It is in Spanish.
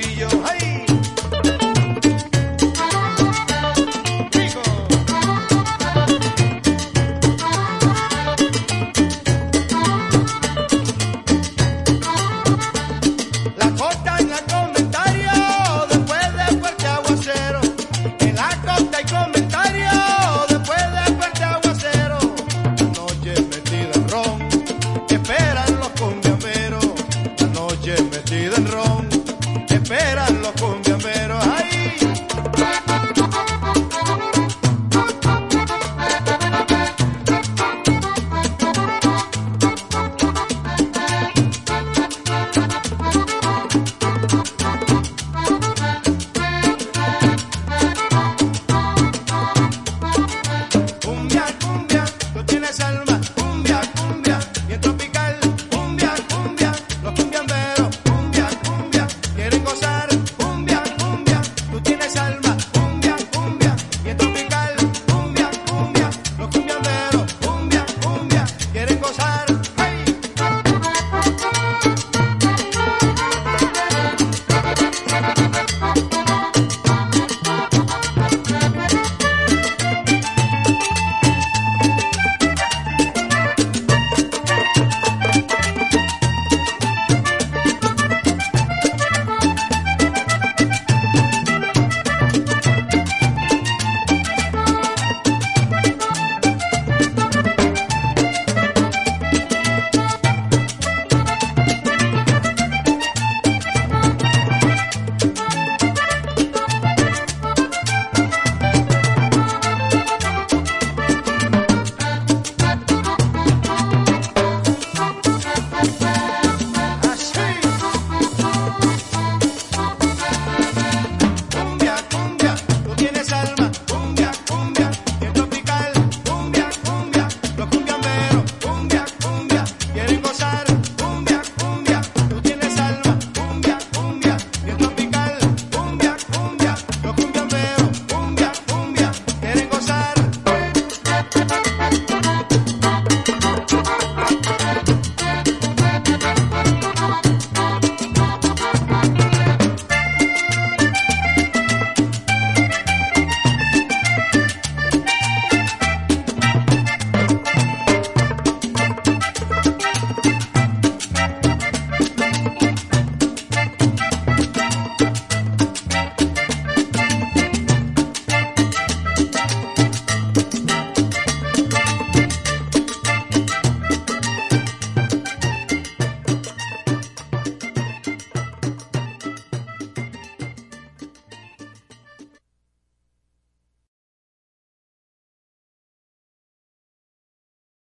Trujillo. ¡Ay! La costa en la comentario después de fuerte aguacero. En la costa hay comentario después de fuerte aguacero. La noche metida en ron, esperan los cumbiamberos. La noche metida en ron, esperan los cumbiamberos. ¡Ay!